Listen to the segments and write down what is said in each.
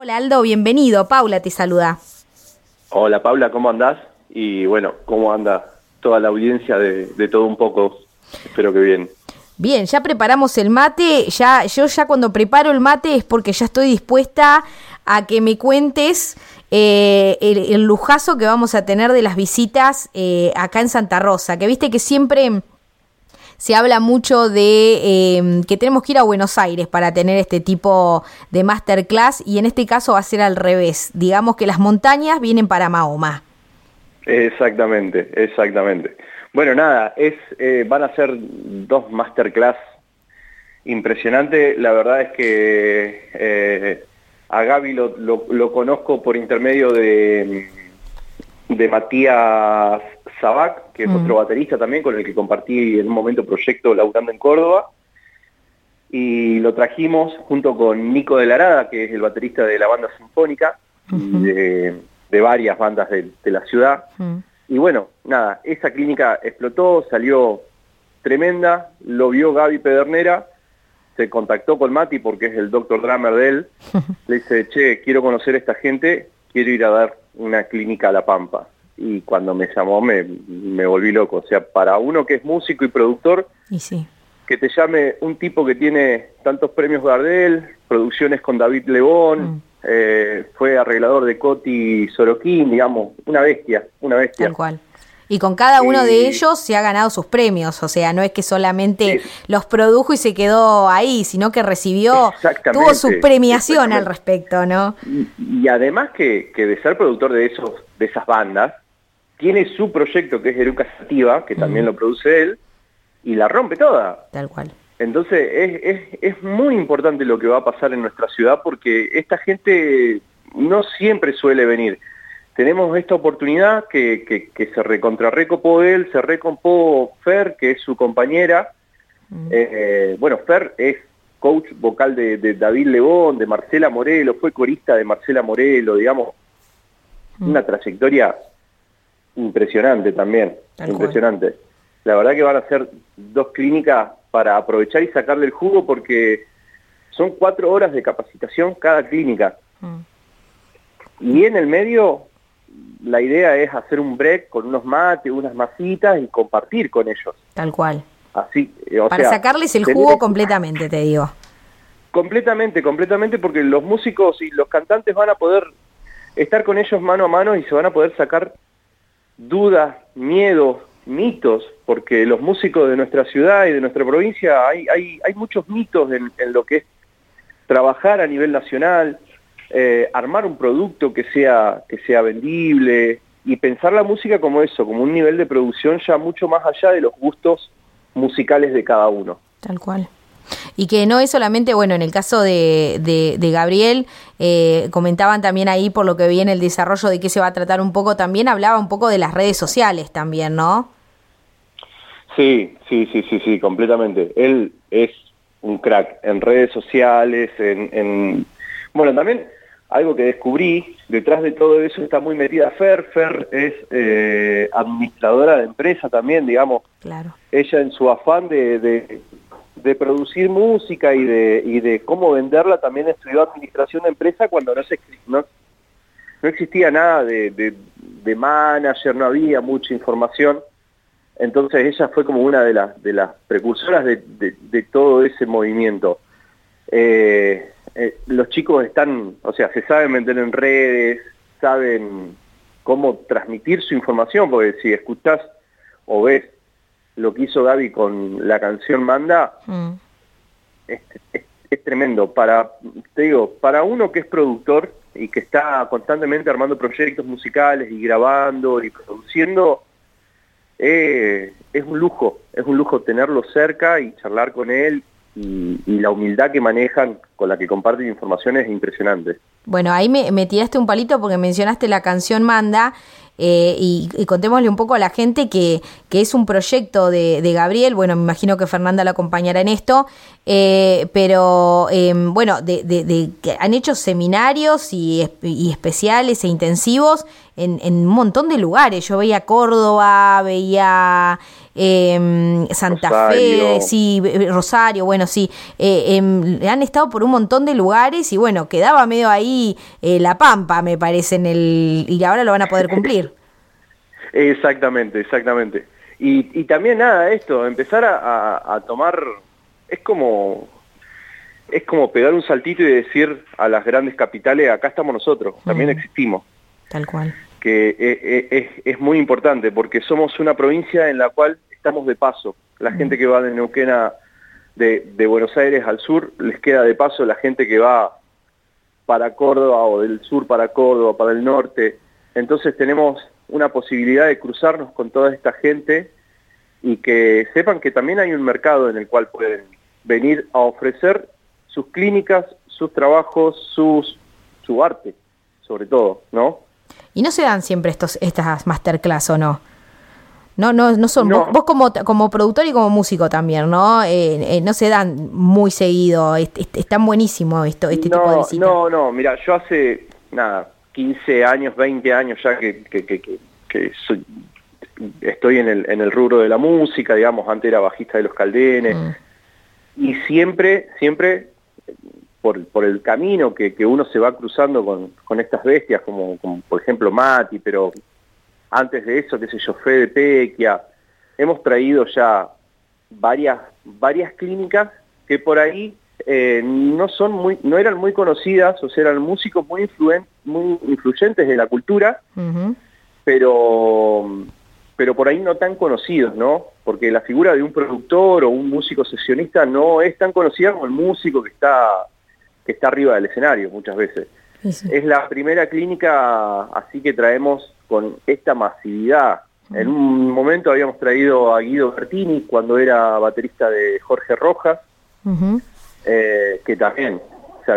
Hola Aldo, bienvenido. Paula te saluda. Hola Paula, ¿cómo andás? Y bueno, ¿cómo anda toda la audiencia de todo un poco? Espero que bien. Bien, ya preparamos el mate. Yo cuando preparo el mate es porque ya estoy dispuesta a que me cuentes el lujazo que vamos a tener de las visitas acá en Santa Rosa. Que viste que siempre se habla mucho de que tenemos que ir a Buenos Aires para tener este tipo de masterclass, y en este caso va a ser al revés. Digamos que las montañas vienen para Mahoma. Exactamente. Bueno, nada, van a ser 2 masterclass impresionantes. La verdad es que a Gaby lo conozco por intermedio de Matías Sabac, que es otro baterista también, con el que compartí en un momento proyecto laburando en Córdoba, y lo trajimos junto con Nico de la Arada, que es el baterista de la banda sinfónica, y de varias bandas de la ciudad. Y bueno, nada, esa clínica explotó, salió tremenda, lo vio Gaby Pedernera, se contactó con Mati porque es el doctor drummer de él, le dice, che, quiero conocer a esta gente, quiero ir a dar una clínica a La Pampa. Y cuando me llamó me volví loco. O sea, para uno que es músico y productor, Y sí. que te llame un tipo que tiene tantos premios Gardel, producciones con David Lebón, fue arreglador de Coti Sorokin, digamos, una bestia. Tal cual. Y con cada uno de ellos se ha ganado sus premios, o sea, no es que solamente los produjo y se quedó ahí, sino que tuvo su premiación al respecto, ¿no? Y además que de ser productor de esas bandas, tiene su proyecto que es Eruca Sativa, que también lo produce él, y la rompe toda. Tal cual. Entonces es muy importante lo que va a pasar en nuestra ciudad, porque esta gente no siempre suele venir. Tenemos esta oportunidad que se recontrarrecopó él, se recompó Fer, que es su compañera. Bueno, Fer es coach vocal de David Lebón, de Marcela Morelo, fue corista de Marcela Morelo, digamos, una trayectoria impresionante también, impresionante. La verdad que van a ser 2 clínicas para aprovechar y sacarle el jugo, porque son 4 horas de capacitación cada clínica. Y en el medio, la idea es hacer un break con unos mates, unas masitas y compartir con ellos. Tal cual. Así, para sacarles el jugo completamente, te digo. Completamente, porque los músicos y los cantantes van a poder estar con ellos mano a mano y se van a poder sacar dudas, miedos, mitos, porque los músicos de nuestra ciudad y de nuestra provincia hay muchos mitos en lo que es trabajar a nivel nacional, armar un producto que sea vendible y pensar la música como eso, como un nivel de producción ya mucho más allá de los gustos musicales de cada uno. Tal cual. Y que no es solamente, bueno, en el caso de Gabriel, comentaban también ahí, por lo que vi en el desarrollo de qué se va a tratar un poco, también hablaba un poco de las redes sociales también, ¿no? Sí, completamente. Él es un crack en redes sociales, Bueno, también algo que descubrí, detrás de todo eso está muy metida Fer. Fer es administradora de empresa también, digamos. Claro. Ella en su afán de producir música y de cómo venderla, también estudió administración de empresa cuando no existía nada de manager, no había mucha información. Entonces ella fue como una de las precursoras de todo ese movimiento. Los chicos se saben vender en redes, saben cómo transmitir su información, porque si escuchás o ves lo que hizo Gaby con la canción Manda, es tremendo. Te digo, para uno que es productor y que está constantemente armando proyectos musicales y grabando y produciendo, es un lujo tenerlo cerca y charlar con él, y la humildad que manejan, con la que comparten información, es impresionante. Bueno, ahí me tiraste un palito porque mencionaste la canción Manda, y contémosle un poco a la gente que es un proyecto de Gabriel. Bueno, me imagino que Fernanda lo acompañará en esto, pero bueno, que han hecho seminarios y especiales e intensivos en un montón de lugares. Yo veía Córdoba, veía Santa Rosario. Fe, sí, Rosario, bueno, sí, han estado por un montón de lugares y bueno, quedaba medio ahí La Pampa, me parece, y ahora lo van a poder cumplir. Exactamente, exactamente. Y también nada, esto, empezar a tomar, es como, es como pegar un saltito y decir a las grandes capitales, acá estamos nosotros, también existimos. Tal cual. Que es muy importante porque somos una provincia en la cual estamos de paso. La gente que va de Neuquén de Buenos Aires al sur les queda de paso, la gente que va para Córdoba o del sur para Córdoba, para el norte. Entonces tenemos una posibilidad de cruzarnos con toda esta gente y que sepan que también hay un mercado en el cual pueden venir a ofrecer sus clínicas, sus trabajos, su arte, sobre todo, ¿no? Y no se dan siempre estas masterclass, ¿o no? No son. No. Vos como productor y como músico también, ¿no? No se dan muy seguido. Están buenísimo este tipo de visitas. No, mira, yo hace, 15 años, 20 años ya que estoy en el rubro de la música, digamos, antes era bajista de Los Caldenes, y siempre por el camino que uno se va cruzando con estas bestias, como por ejemplo Mati, pero antes de eso, qué sé yo, Fede Pequia, hemos traído ya varias clínicas que por ahí no eran muy conocidas, o sea, eran músicos muy influyentes de la cultura, pero por ahí no tan conocidos, ¿no? Porque la figura de un productor o un músico sesionista no es tan conocida como el músico que está arriba del escenario muchas veces. Sí. Es la primera clínica así que traemos con esta masividad. En un momento habíamos traído a Guido Bertini cuando era baterista de Jorge Rojas, que también se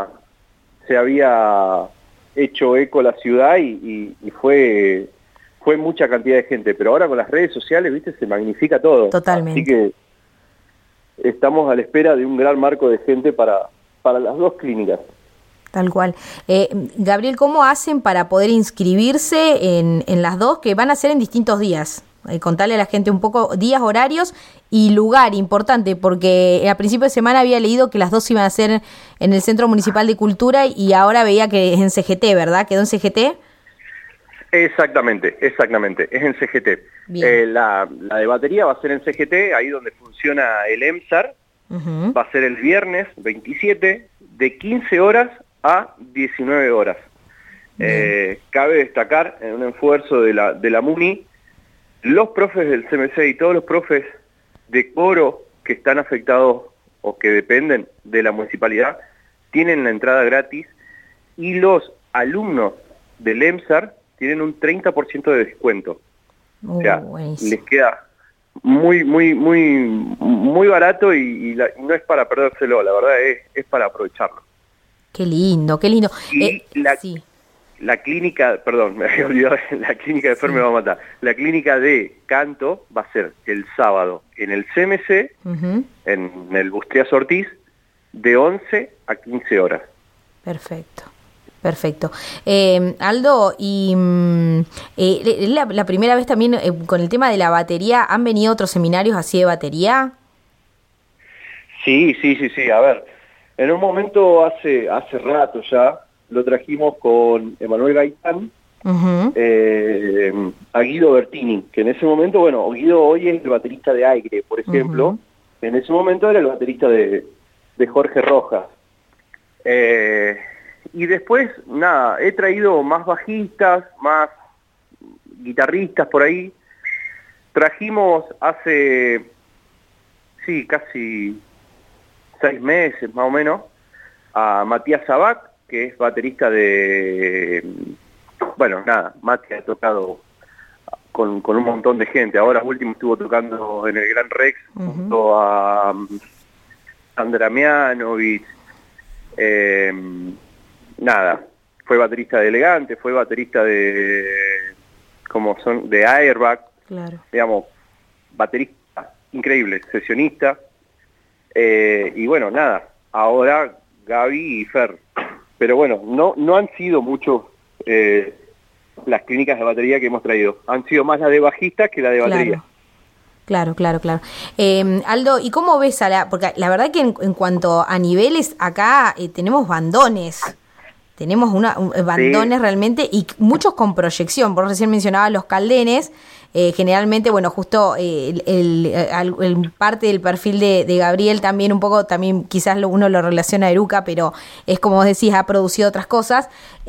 había hecho eco la ciudad y fue mucha cantidad de gente, pero ahora con las redes sociales, viste, se magnifica todo. Totalmente. Así que estamos a la espera de un gran marco de gente para las dos clínicas. Tal cual. Gabriel, ¿cómo hacen para poder inscribirse en las dos que van a ser en distintos días? Contarle a la gente un poco días, horarios y lugar importante, porque a principio de semana había leído que las dos iban a ser en el Centro Municipal de Cultura y ahora veía que es en CGT, ¿verdad? ¿Quedó en CGT? Exactamente, es en CGT. La de batería va a ser en CGT, ahí donde funciona el EMSAR, va a ser el viernes 27, de 15 horas a 19 horas. Cabe destacar, en un esfuerzo de la MUNI, los profes del CMC y todos los profes de coro que están afectados o que dependen de la municipalidad, tienen la entrada gratis, y los alumnos del EMSAR tienen un 30% de descuento. O sea, les queda muy barato y no es para perdérselo, la verdad es para aprovecharlo. Qué lindo, qué lindo. Y la clínica, perdón, me había olvidado, la clínica de Fer me va a matar. La clínica de canto va a ser el sábado en el CMC, en el Bustrias Ortiz, de 11 a 15 horas. Perfecto. Aldo, y la primera vez también con el tema de la batería, ¿han venido otros seminarios así de batería? Sí, a ver, en un momento hace rato ya, lo trajimos con Emanuel Gaitán, a Guido Bertini, que en ese momento, bueno, Guido hoy es el baterista de Aire, por ejemplo, en ese momento era el baterista de Jorge Rojas. Y después, he traído más bajistas, más guitarristas por ahí. Trajimos hace, casi 6 meses más o menos, a Matías Sabac, que es baterista Mati ha tocado con un montón de gente. Ahora último estuvo tocando en el Gran Rex junto a Sandra Mianovich. Fue baterista de Elegante, fue baterista de Airbag, claro. Digamos, baterista increíble, sesionista, y bueno, ahora Gaby y Fer, pero bueno, no han sido muchos las clínicas de batería que hemos traído, han sido más las de bajista que la de batería. Claro, claro, claro. Aldo, ¿y cómo ves porque la verdad que en cuanto a niveles, acá tenemos bandones. Tenemos bandones Sí. realmente y muchos con proyección. Vos recién mencionabas los caldenes. Generalmente, bueno, justo el parte del perfil de Gabriel también un poco, también quizás uno lo relaciona a Eruca, pero es como vos decís, ha producido otras cosas.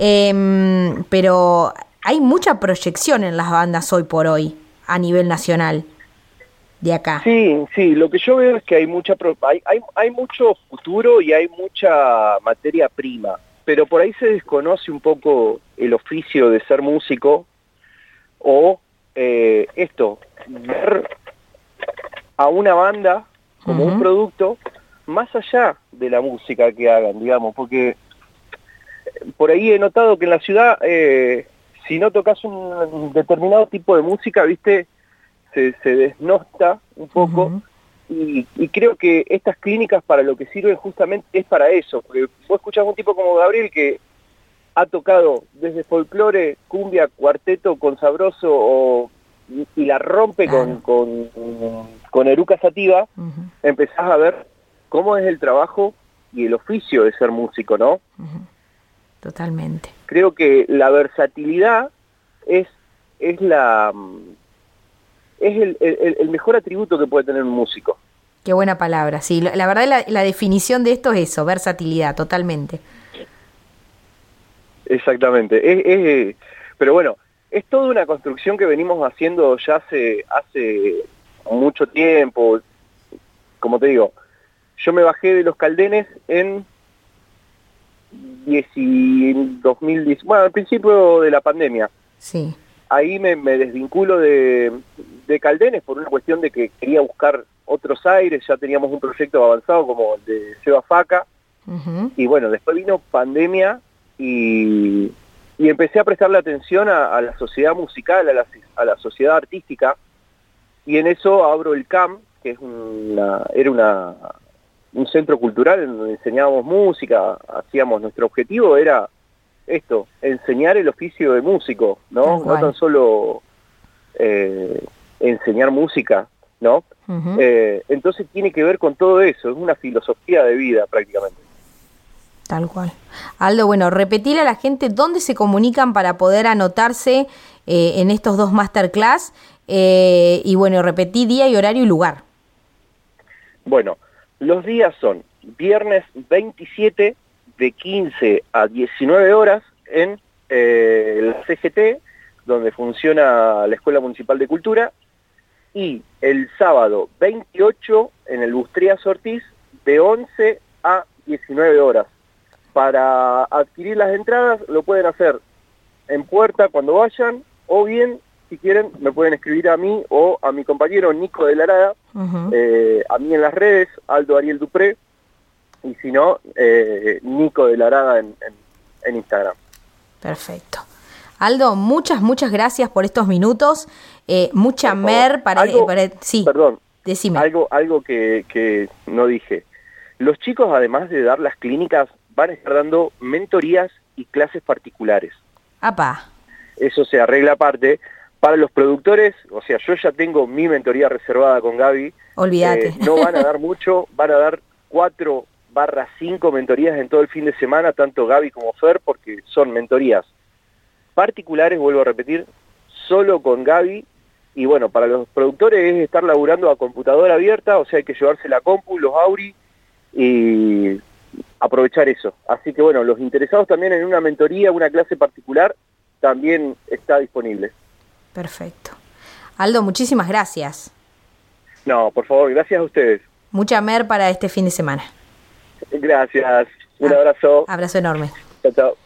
Pero hay mucha proyección en las bandas hoy por hoy, a nivel nacional, de acá. Sí, sí, lo que yo veo es que hay hay mucho futuro y hay mucha materia prima, pero por ahí se desconoce un poco el oficio de ser músico o ver a una banda como un producto más allá de la música que hagan, digamos, porque por ahí he notado que en la ciudad, si no tocas un determinado tipo de música, viste, se desnosta un poco, y creo que estas clínicas para lo que sirven justamente es para eso, porque vos escuchás a un tipo como Gabriel que ha tocado desde folclore, cumbia, cuarteto, con sabroso y la rompe Claro. con Eruca Sativa, empezás a ver cómo es el trabajo y el oficio de ser músico, ¿no? Totalmente. Creo que la versatilidad es el mejor atributo que puede tener un músico. Qué buena palabra. Sí, la verdad la definición de esto es eso, versatilidad, totalmente. Exactamente. Pero bueno, es toda una construcción que venimos haciendo ya hace mucho tiempo. Como te digo, yo me bajé de los Caldenes en 2010, bueno, al principio de la pandemia. Sí. Ahí me desvinculo de Caldenes por una cuestión de que quería buscar otros aires, ya teníamos un proyecto avanzado como el de Seba Faca, y bueno, después vino pandemia y empecé a prestarle atención a la sociedad musical, a la sociedad artística, y en eso abro el CAM, que es un centro cultural en donde enseñábamos música, hacíamos, nuestro objetivo era esto, enseñar el oficio de músico, ¿no? No tan solo enseñar música, ¿no? Entonces tiene que ver con todo eso, es una filosofía de vida prácticamente. Tal cual. Aldo, bueno, repetirle a la gente dónde se comunican para poder anotarse en estos 2 masterclass y bueno, repetí día y horario y lugar. Bueno, los días son viernes 27 de 15 a 19 horas en la CGT, donde funciona la Escuela Municipal de Cultura, y el sábado 28 en el Bustrías Ortiz de 11 a 19 horas. Para adquirir las entradas lo pueden hacer en puerta cuando vayan, o bien, si quieren, me pueden escribir a mí o a mi compañero Nico de la Arada, a mí en las redes, Aldo Ariel Dupré, y si no, Nico de la Arada en Instagram. Perfecto. Aldo, muchas gracias por estos minutos. Mucha mer para... sí, perdón, decime. Algo que no dije. Los chicos, además de dar las clínicas, van a estar dando mentorías y clases particulares. ¡Apa! Eso se arregla aparte. Para los productores, o sea, yo ya tengo mi mentoría reservada con Gaby. Olvídate. No van a dar mucho, van a dar 4/5 mentorías en todo el fin de semana, tanto Gaby como Fer, porque son mentorías particulares, vuelvo a repetir, solo con Gaby. Y bueno, para los productores es estar laburando a computadora abierta, o sea, hay que llevarse la compu, los Auri y aprovechar eso. Así que bueno, los interesados también en una mentoría, una clase particular, también está disponible. Perfecto. Aldo, muchísimas gracias. No, por favor, gracias a ustedes. Mucha mer para este fin de semana. Gracias. Un abrazo. Abrazo enorme. Chao, chao.